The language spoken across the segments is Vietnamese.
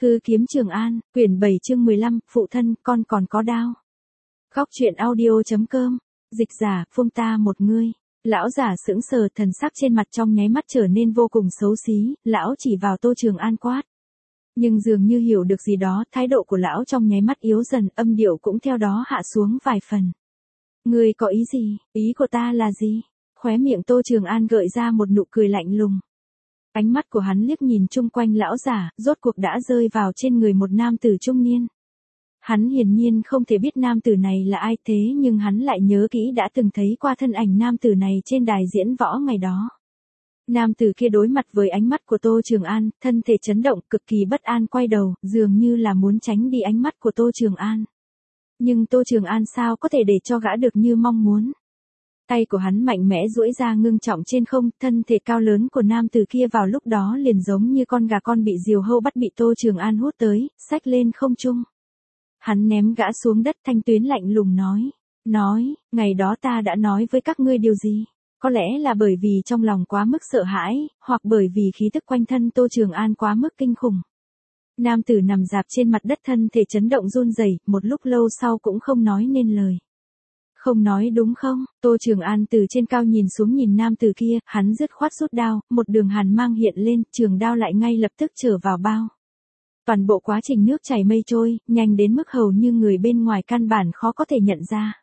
Hư kiếm Trường An, quyển 7 chương 15, phụ thân, con còn có đao. Góc truyện audio.com, dịch giả, phông ta một ngươi. Lão giả sững sờ, thần sắc trên mặt trong nháy mắt trở nên vô cùng xấu xí, lão chỉ vào Tô Trường An quát. Nhưng dường như hiểu được gì đó, thái độ của lão trong nháy mắt yếu dần, âm điệu cũng theo đó hạ xuống vài phần. Ngươi có ý gì, ý của ta là gì? Khóe miệng Tô Trường An gợi ra một nụ cười lạnh lùng. Ánh mắt của hắn liếc nhìn chung quanh lão giả, rốt cuộc đã rơi vào trên người một nam tử trung niên. Hắn hiển nhiên không thể biết nam tử này là ai, thế nhưng hắn lại nhớ kỹ đã từng thấy qua thân ảnh nam tử này trên đài diễn võ ngày đó. Nam tử kia đối mặt với ánh mắt của Tô Trường An, thân thể chấn động, cực kỳ bất an, quay đầu, dường như là muốn tránh đi ánh mắt của Tô Trường An. Nhưng Tô Trường An sao có thể để cho gã được như mong muốn. Tay của hắn mạnh mẽ duỗi ra ngưng trọng trên không, thân thể cao lớn của nam tử kia vào lúc đó liền giống như con gà con bị diều hâu bắt bị Tô Trường An hút tới, xách lên không trung. Hắn ném gã xuống đất, thanh tuyến lạnh lùng nói, ngày đó ta đã nói với các ngươi điều gì? Có lẽ là bởi vì trong lòng quá mức sợ hãi, hoặc bởi vì khí tức quanh thân Tô Trường An quá mức kinh khủng. Nam tử nằm rạp trên mặt đất, thân thể chấn động run rẩy, một lúc lâu sau cũng không nói nên lời. Không nói đúng không? Tô Trường An từ trên cao nhìn xuống nhìn nam tử kia, hắn dứt khoát rút đao, một đường hàn mang hiện lên, trường đao lại ngay lập tức trở vào bao. Toàn bộ quá trình nước chảy mây trôi, nhanh đến mức hầu như người bên ngoài căn bản khó có thể nhận ra.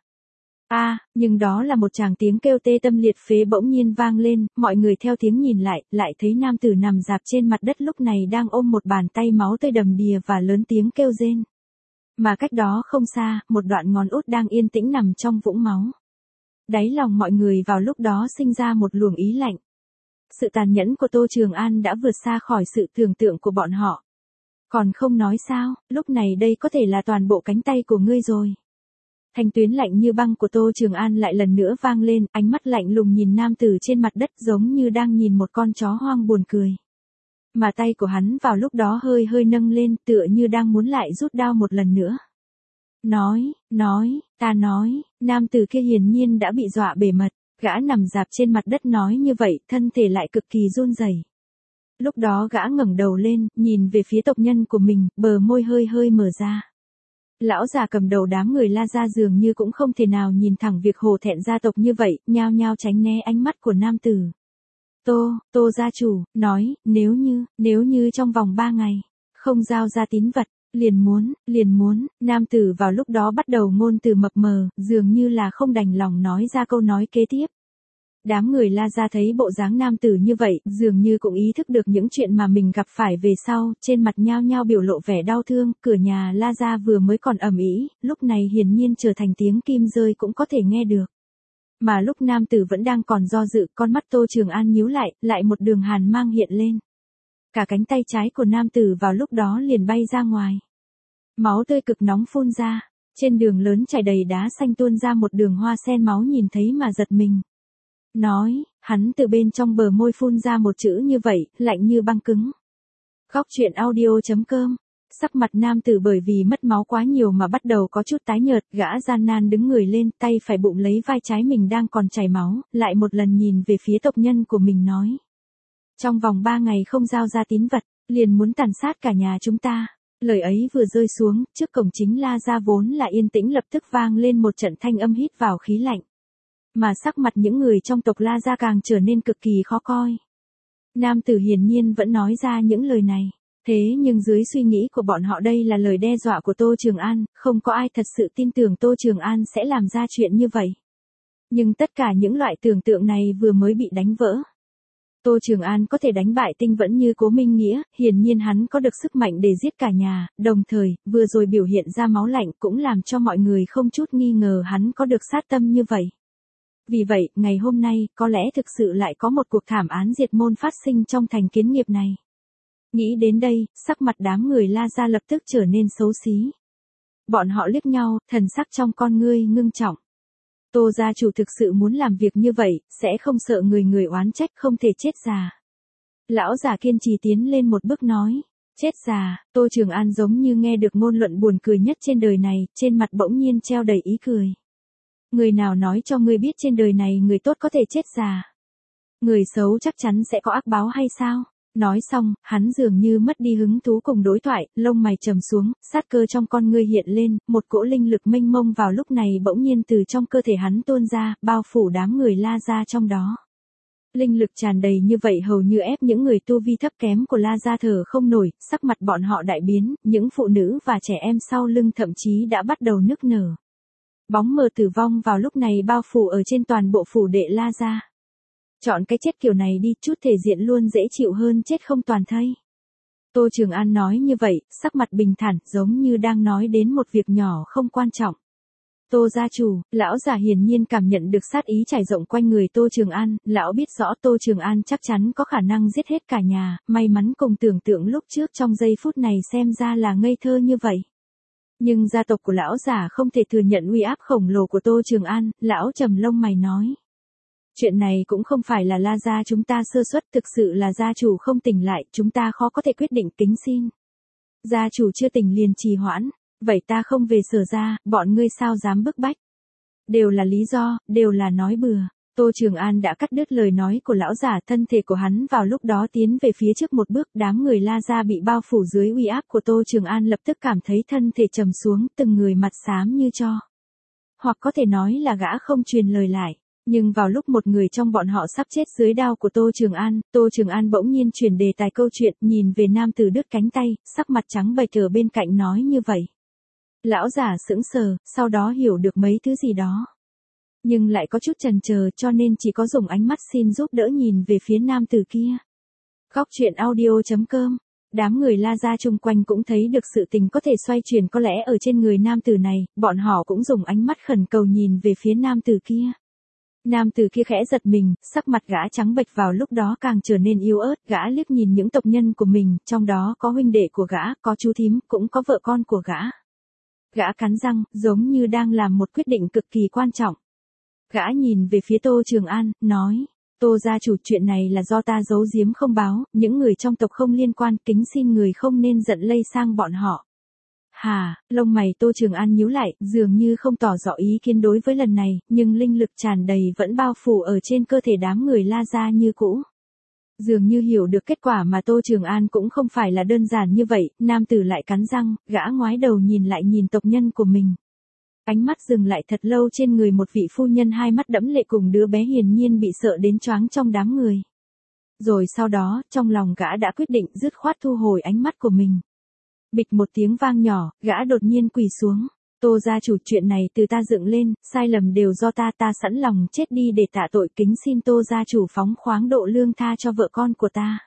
Nhưng đó là một tràng tiếng kêu tê tâm liệt phế bỗng nhiên vang lên, mọi người theo tiếng nhìn lại thấy nam tử nằm rạp trên mặt đất lúc này đang ôm một bàn tay máu tươi đầm đìa và lớn tiếng kêu rên. Mà cách đó không xa, một đoạn ngón út đang yên tĩnh nằm trong vũng máu. Đáy lòng mọi người vào lúc đó sinh ra một luồng ý lạnh. Sự tàn nhẫn của Tô Trường An đã vượt xa khỏi sự tưởng tượng của bọn họ. Còn không nói sao, lúc này đây có thể là toàn bộ cánh tay của ngươi rồi. Thanh tuyến lạnh như băng của Tô Trường An lại lần nữa vang lên, ánh mắt lạnh lùng nhìn nam tử trên mặt đất giống như đang nhìn một con chó hoang buồn cười. Mà tay của hắn vào lúc đó hơi nâng lên, tựa như đang muốn lại rút đao một lần nữa. Ta nói, nam tử kia hiển nhiên đã bị dọa bề mật, gã nằm rạp trên mặt đất nói như vậy, thân thể lại cực kỳ run rẩy. Lúc đó gã ngẩng đầu lên, nhìn về phía tộc nhân của mình, bờ môi hơi mở ra. Lão già cầm đầu đám người La Gia dường như cũng không thể nào nhìn thẳng việc hổ thẹn gia tộc như vậy, nhao nhao tránh né ánh mắt của nam tử. Tô gia chủ, nói, nếu như trong vòng 3 ngày, không giao ra tín vật, liền muốn, nam tử vào lúc đó bắt đầu ngôn từ mập mờ, dường như là không đành lòng nói ra câu nói kế tiếp. Đám người La Gia thấy bộ dáng nam tử như vậy, dường như cũng ý thức được những chuyện mà mình gặp phải về sau, trên mặt nhao nhao biểu lộ vẻ đau thương, cửa nhà La Gia vừa mới còn ầm ĩ, lúc này hiển nhiên trở thành tiếng kim rơi cũng có thể nghe được. Mà lúc nam tử vẫn đang còn do dự, con mắt Tô Trường An nhíu lại một đường hàn mang hiện lên. Cả cánh tay trái của nam tử vào lúc đó liền bay ra ngoài. Máu tươi cực nóng phun ra, trên đường lớn chảy đầy đá xanh tuôn ra một đường hoa sen máu, nhìn thấy mà giật mình. Hắn từ bên trong bờ môi phun ra một chữ như vậy, lạnh như băng cứng. Góc truyện audio.com. Sắc mặt nam tử bởi vì mất máu quá nhiều mà bắt đầu có chút tái nhợt, gã gian nan đứng người lên, tay phải bụng lấy vai trái mình đang còn chảy máu, lại một lần nhìn về phía tộc nhân của mình nói. Trong vòng 3 ngày không giao ra tín vật, liền muốn tàn sát cả nhà chúng ta. Lời ấy vừa rơi xuống, trước cổng chính La Gia vốn là yên tĩnh lập tức vang lên một trận thanh âm hít vào khí lạnh. Mà sắc mặt những người trong tộc La Gia càng trở nên cực kỳ khó coi. Nam tử hiển nhiên vẫn nói ra những lời này. Thế nhưng dưới suy nghĩ của bọn họ đây là lời đe dọa của Tô Trường An, không có ai thật sự tin tưởng Tô Trường An sẽ làm ra chuyện như vậy. Nhưng tất cả những loại tưởng tượng này vừa mới bị đánh vỡ. Tô Trường An có thể đánh bại Tinh Vẫn như Cố Minh Nghĩa, hiển nhiên hắn có được sức mạnh để giết cả nhà, đồng thời, vừa rồi biểu hiện ra máu lạnh cũng làm cho mọi người không chút nghi ngờ hắn có được sát tâm như vậy. Vì vậy, ngày hôm nay, có lẽ thực sự lại có một cuộc thảm án diệt môn phát sinh trong thành Kiến Nghiệp này. Nghĩ đến đây, sắc mặt đám người La Gia lập tức trở nên xấu xí. Bọn họ liếc nhau, thần sắc trong con ngươi ngưng trọng. Tô gia chủ thực sự muốn làm việc như vậy, sẽ không sợ người oán trách không thể chết già. Lão già kiên trì tiến lên một bước nói. Chết già, Tô Trường An giống như nghe được ngôn luận buồn cười nhất trên đời này, trên mặt bỗng nhiên treo đầy ý cười. Người nào nói cho ngươi biết trên đời này người tốt có thể chết già? Người xấu chắc chắn sẽ có ác báo hay sao? Nói xong, hắn dường như mất đi hứng thú cùng đối thoại, lông mày trầm xuống, sát cơ trong con ngươi hiện lên, một cỗ linh lực mênh mông vào lúc này bỗng nhiên từ trong cơ thể hắn tuôn ra, bao phủ đám người La Gia trong đó. Linh lực tràn đầy như vậy hầu như ép những người tu vi thấp kém của La Gia thở không nổi, sắc mặt bọn họ đại biến, những phụ nữ và trẻ em sau lưng thậm chí đã bắt đầu nức nở. Bóng mờ tử vong vào lúc này bao phủ ở trên toàn bộ phủ đệ La Gia. Chọn cái chết kiểu này đi, chút thể diện luôn dễ chịu hơn chết không toàn thây. Tô Trường An nói như vậy, sắc mặt bình thản, giống như đang nói đến một việc nhỏ không quan trọng. Tô gia chủ, lão già hiển nhiên cảm nhận được sát ý trải rộng quanh người Tô Trường An, lão biết rõ Tô Trường An chắc chắn có khả năng giết hết cả nhà, may mắn cùng tưởng tượng lúc trước trong giây phút này xem ra là ngây thơ như vậy. Nhưng gia tộc của lão già không thể thừa nhận uy áp khổng lồ của Tô Trường An, lão trầm lông mày nói. Chuyện này cũng không phải là La Gia chúng ta sơ suất, thực sự là gia chủ không tỉnh lại, chúng ta khó có thể quyết định, kính xin. Gia chủ chưa tỉnh liền trì hoãn, vậy ta không về Sở gia, bọn ngươi sao dám bức bách. Đều là lý do, đều là nói bừa. Tô Trường An đã cắt đứt lời nói của lão giả, thân thể của hắn vào lúc đó tiến về phía trước một bước, đám người La Gia bị bao phủ dưới uy áp của Tô Trường An lập tức cảm thấy thân thể trầm xuống, từng người mặt xám như tro. Hoặc có thể nói là gã không truyền lời lại. Nhưng vào lúc một người trong bọn họ sắp chết dưới đao của Tô Trường An bỗng nhiên chuyển đề tài câu chuyện, nhìn về nam tử đứt cánh tay, sắc mặt trắng bệch ở bên cạnh nói như vậy. Lão giả sững sờ, sau đó hiểu được mấy thứ gì đó. Nhưng lại có chút chần chờ cho nên chỉ có dùng ánh mắt xin giúp đỡ nhìn về phía nam tử kia. Góc truyện audio.com. Đám người La Gia chung quanh cũng thấy được sự tình có thể xoay chuyển có lẽ ở trên người nam tử này, bọn họ cũng dùng ánh mắt khẩn cầu nhìn về phía nam tử kia. Nam tử kia khẽ giật mình, sắc mặt gã trắng bệch vào lúc đó càng trở nên yếu ớt, gã liếc nhìn những tộc nhân của mình, trong đó có huynh đệ của gã, có chú thím, cũng có vợ con của gã. Gã cắn răng, giống như đang làm một quyết định cực kỳ quan trọng. Gã nhìn về phía Tô Trường An, nói, Tô gia chủ, chuyện này là do ta giấu giếm không báo, những người trong tộc không liên quan, kính xin người không nên giận lây sang bọn họ. Hà, lông mày Tô Trường An nhíu lại, dường như không tỏ rõ ý kiến đối với lần này, nhưng linh lực tràn đầy vẫn bao phủ ở trên cơ thể đám người La Gia như cũ. Dường như hiểu được kết quả mà Tô Trường An cũng không phải là đơn giản như vậy, nam tử lại cắn răng, gã ngoái đầu nhìn lại nhìn tộc nhân của mình. Ánh mắt dừng lại thật lâu trên người một vị phu nhân hai mắt đẫm lệ cùng đứa bé hiển nhiên bị sợ đến choáng trong đám người. Rồi sau đó, trong lòng gã đã quyết định dứt khoát thu hồi ánh mắt của mình. Bịch một tiếng vang nhỏ, gã đột nhiên quỳ xuống. Tô gia chủ, chuyện này từ ta dựng lên, sai lầm đều do ta sẵn lòng chết đi để tạ tội, kính xin Tô gia chủ phóng khoáng độ lương tha cho vợ con của ta.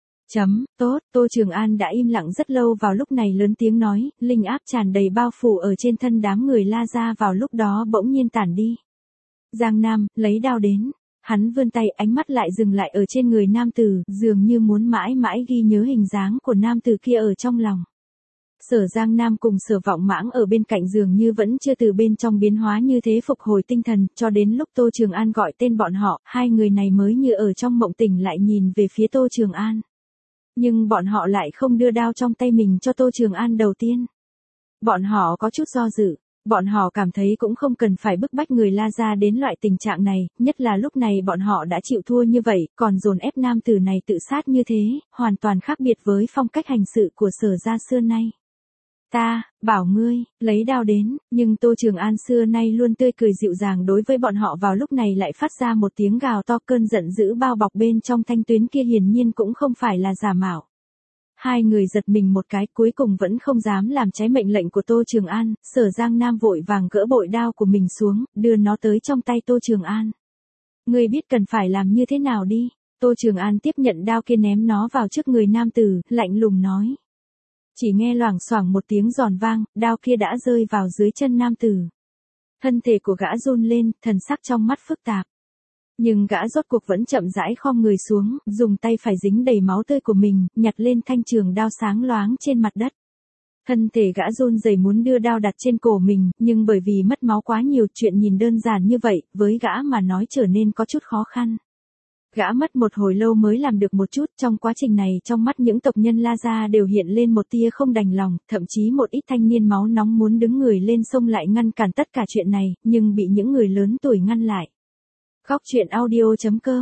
Tốt, Tô Trường An đã im lặng rất lâu vào lúc này lớn tiếng nói, linh áp tràn đầy bao phủ ở trên thân đám người La Gia vào lúc đó bỗng nhiên tản đi. Giang Nam, lấy đao đến. Hắn vươn tay, ánh mắt lại dừng lại ở trên người nam tử, dường như muốn mãi mãi ghi nhớ hình dáng của nam tử kia ở trong lòng. Sở Giang Nam cùng Sở Vọng Mãng ở bên cạnh dường như vẫn chưa từ bên trong biến hóa như thế phục hồi tinh thần, cho đến lúc Tô Trường An gọi tên bọn họ, hai người này mới như ở trong mộng tỉnh lại nhìn về phía Tô Trường An. Nhưng bọn họ lại không đưa đao trong tay mình cho Tô Trường An đầu tiên. Bọn họ có chút do dự, bọn họ cảm thấy cũng không cần phải bức bách người La Gia đến loại tình trạng này, nhất là lúc này bọn họ đã chịu thua như vậy, còn dồn ép nam tử này tự sát như thế, hoàn toàn khác biệt với phong cách hành sự của Sở gia xưa nay. Ta, bảo ngươi, lấy đao đến, nhưng Tô Trường An xưa nay luôn tươi cười dịu dàng đối với bọn họ vào lúc này lại phát ra một tiếng gào to, cơn giận dữ bao bọc bên trong thanh tuyến kia hiển nhiên cũng không phải là giả mạo. Hai người giật mình một cái, cuối cùng vẫn không dám làm trái mệnh lệnh của Tô Trường An, Sở Giang Nam vội vàng gỡ bội đao của mình xuống, đưa nó tới trong tay Tô Trường An. Ngươi biết cần phải làm như thế nào đi. Tô Trường An tiếp nhận đao kia ném nó vào trước người nam tử, lạnh lùng nói. Chỉ nghe loảng xoảng một tiếng giòn vang, đao kia đã rơi vào dưới chân nam tử. Thân thể của gã run lên, thần sắc trong mắt phức tạp. Nhưng gã rốt cuộc vẫn chậm rãi khom người xuống, dùng tay phải dính đầy máu tươi của mình, nhặt lên thanh trường đao sáng loáng trên mặt đất. Thân thể gã run rẩy muốn đưa đao đặt trên cổ mình, nhưng bởi vì mất máu quá nhiều, chuyện nhìn đơn giản như vậy, với gã mà nói trở nên có chút khó khăn. Gã mất một hồi lâu mới làm được một chút, trong quá trình này trong mắt những tộc nhân La Gia đều hiện lên một tia không đành lòng, thậm chí một ít thanh niên máu nóng muốn đứng người lên xông lại ngăn cản tất cả chuyện này, nhưng bị những người lớn tuổi ngăn lại. Góc truyện audio.com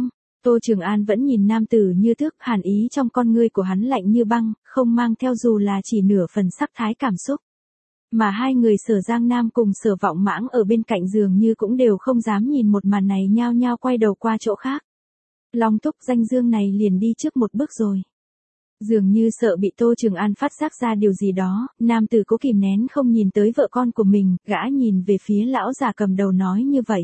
Tô Trường An vẫn nhìn nam tử như thước, hàn ý trong con ngươi của hắn lạnh như băng, không mang theo dù là chỉ nửa phần sắc thái cảm xúc. Mà hai người Sở Giang Nam cùng Sở Vọng Mãng ở bên cạnh dường như cũng đều không dám nhìn một màn này, nhao nhao quay đầu qua chỗ khác. Long Thúc danh dương này liền đi trước một bước rồi. Dường như sợ bị Tô Trường An phát giác ra điều gì đó, nam tử cố kìm nén không nhìn tới vợ con của mình, gã nhìn về phía lão già cầm đầu nói như vậy.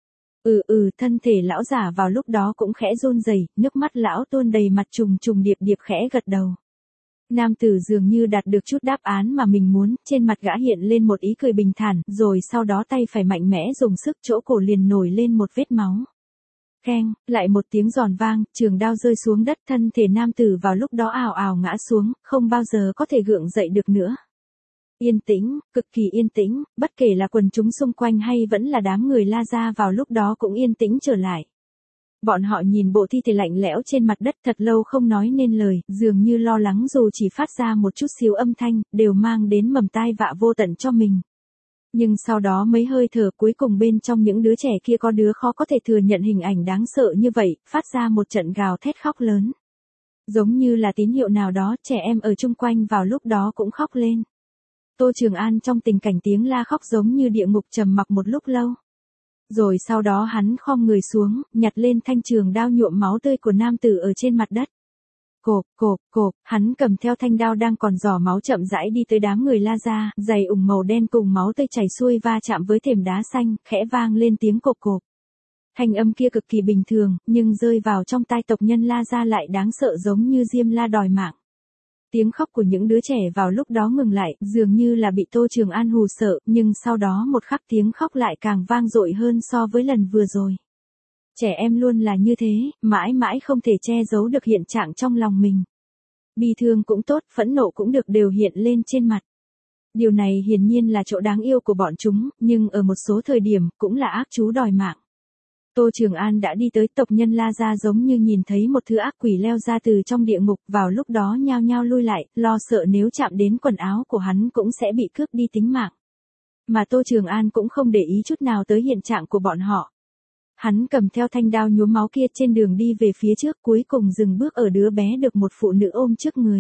Thân thể lão già vào lúc đó cũng khẽ run rẩy, nước mắt lão tuôn đầy mặt, trùng trùng điệp điệp khẽ gật đầu. Nam tử dường như đạt được chút đáp án mà mình muốn, trên mặt gã hiện lên một ý cười bình thản, rồi sau đó tay phải mạnh mẽ dùng sức, chỗ cổ liền nổi lên một vết máu. Keng, lại một tiếng giòn vang, trường đao rơi xuống đất, thân thể nam tử vào lúc đó ào ào ngã xuống, không bao giờ có thể gượng dậy được nữa. Yên tĩnh, cực kỳ yên tĩnh, bất kể là quần chúng xung quanh hay vẫn là đám người La Gia vào lúc đó cũng yên tĩnh trở lại. Bọn họ nhìn bộ thi thể lạnh lẽo trên mặt đất thật lâu không nói nên lời, dường như lo lắng dù chỉ phát ra một chút xíu âm thanh, đều mang đến mầm tai vạ vô tận cho mình. Nhưng sau đó mấy hơi thở cuối cùng bên trong những đứa trẻ kia có đứa khó có thể thừa nhận hình ảnh đáng sợ như vậy, phát ra một trận gào thét khóc lớn. Giống như là tín hiệu nào đó, trẻ em ở chung quanh vào lúc đó cũng khóc lên. Tô Trường An trong tình cảnh tiếng la khóc giống như địa ngục, trầm mặc một lúc lâu. Rồi sau đó hắn khom người xuống, nhặt lên thanh trường đao nhuộm máu tươi của nam tử ở trên mặt đất. Cộp, hắn cầm theo thanh đao đang còn rỏ máu chậm rãi đi tới đám người La Gia, giày ủng màu đen cùng máu tươi chảy xuôi va chạm với thềm đá xanh, khẽ vang lên tiếng cộp. Thanh âm kia cực kỳ bình thường, nhưng rơi vào trong tai tộc nhân La Gia lại đáng sợ, giống như diêm la đòi mạng. Tiếng khóc của những đứa trẻ vào lúc đó ngừng lại, dường như là bị Tô Trường An hù sợ, nhưng sau đó một khắc tiếng khóc lại càng vang dội hơn so với lần vừa rồi. Trẻ em luôn là như thế, mãi mãi không thể che giấu được hiện trạng trong lòng mình. Bi thương cũng tốt, phẫn nộ cũng được, đều hiện lên trên mặt. Điều này hiển nhiên là chỗ đáng yêu của bọn chúng, nhưng ở một số thời điểm, cũng là ác chú đòi mạng. Tô Trường An đã đi tới, tộc nhân La Gia giống như nhìn thấy một thứ ác quỷ leo ra từ trong địa ngục, vào lúc đó nhao nhao lui lại, lo sợ nếu chạm đến quần áo của hắn cũng sẽ bị cướp đi tính mạng. Mà Tô Trường An cũng không để ý chút nào tới hiện trạng của bọn họ. Hắn cầm theo thanh đao nhuốm máu kia trên đường đi về phía trước, cuối cùng dừng bước ở đứa bé được một phụ nữ ôm trước người.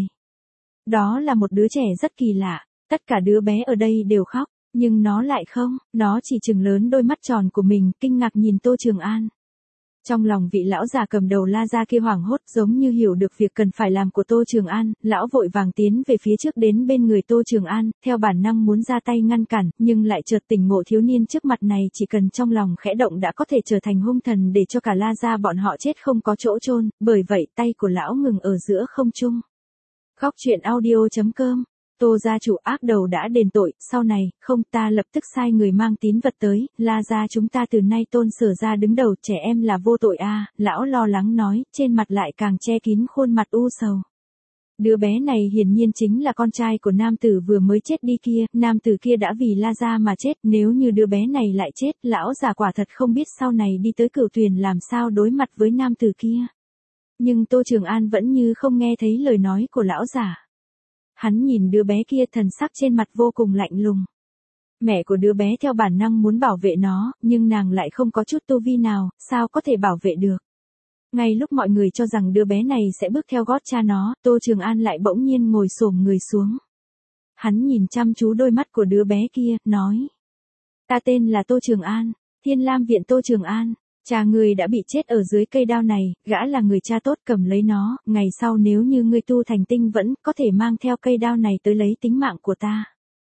Đó là một đứa trẻ rất kỳ lạ, tất cả đứa bé ở đây đều khóc, nhưng nó lại không, nó chỉ trừng lớn đôi mắt tròn của mình, kinh ngạc nhìn Tô Trường An. Trong lòng vị lão già cầm đầu La Gia kia hoảng hốt, giống như hiểu được việc cần phải làm của Tô Trường An, lão vội vàng tiến về phía trước đến bên người Tô Trường An, theo bản năng muốn ra tay ngăn cản, nhưng lại chợt tỉnh ngộ thiếu niên trước mặt này chỉ cần trong lòng khẽ động đã có thể trở thành hung thần để cho cả La Gia bọn họ chết không có chỗ chôn, bởi vậy tay của lão ngừng ở giữa không trung. Khóc chuyện audio.com. Tô gia chủ ác đầu đã đền tội, sau này, không, ta lập tức sai người mang tín vật tới, La Gia chúng ta từ nay tôn Sở gia đứng đầu, trẻ em là vô tội a, lão lo lắng nói, trên mặt lại càng che kín khuôn mặt u sầu. Đứa bé này hiển nhiên chính là con trai của nam tử vừa mới chết đi kia, nam tử kia đã vì La Gia mà chết, nếu như đứa bé này lại chết, lão già quả thật không biết sau này đi tới Cửu Tuyền làm sao đối mặt với nam tử kia. Nhưng Tô Trường An vẫn như không nghe thấy lời nói của lão già. Hắn nhìn đứa bé kia, thần sắc trên mặt vô cùng lạnh lùng. Mẹ của đứa bé theo bản năng muốn bảo vệ nó, nhưng nàng lại không có chút tu vi nào, sao có thể bảo vệ được. Ngay lúc mọi người cho rằng đứa bé này sẽ bước theo gót cha nó, Tô Trường An lại bỗng nhiên ngồi xổm người xuống. Hắn nhìn chăm chú đôi mắt của đứa bé kia, nói. Ta tên là Tô Trường An, Thiên Lam viện Tô Trường An. Cha ngươi đã bị chết ở dưới cây đao này, gã là người cha tốt, cầm lấy nó, ngày sau nếu như ngươi tu thành tinh vẫn, có thể mang theo cây đao này tới lấy tính mạng của ta.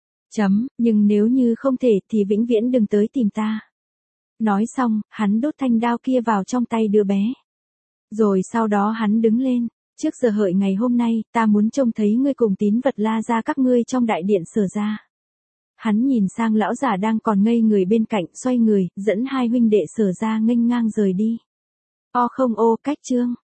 Nhưng nếu như không thể thì vĩnh viễn đừng tới tìm ta. Nói xong, hắn đốt thanh đao kia vào trong tay đứa bé. Rồi sau đó hắn đứng lên, trước giờ hợi ngày hôm nay, ta muốn trông thấy ngươi cùng tín vật La Gia các ngươi trong đại điện Sở gia. Hắn nhìn sang lão già đang còn ngây người bên cạnh, xoay người, dẫn hai huynh đệ Sở gia nghênh ngang rời đi. Cách chương.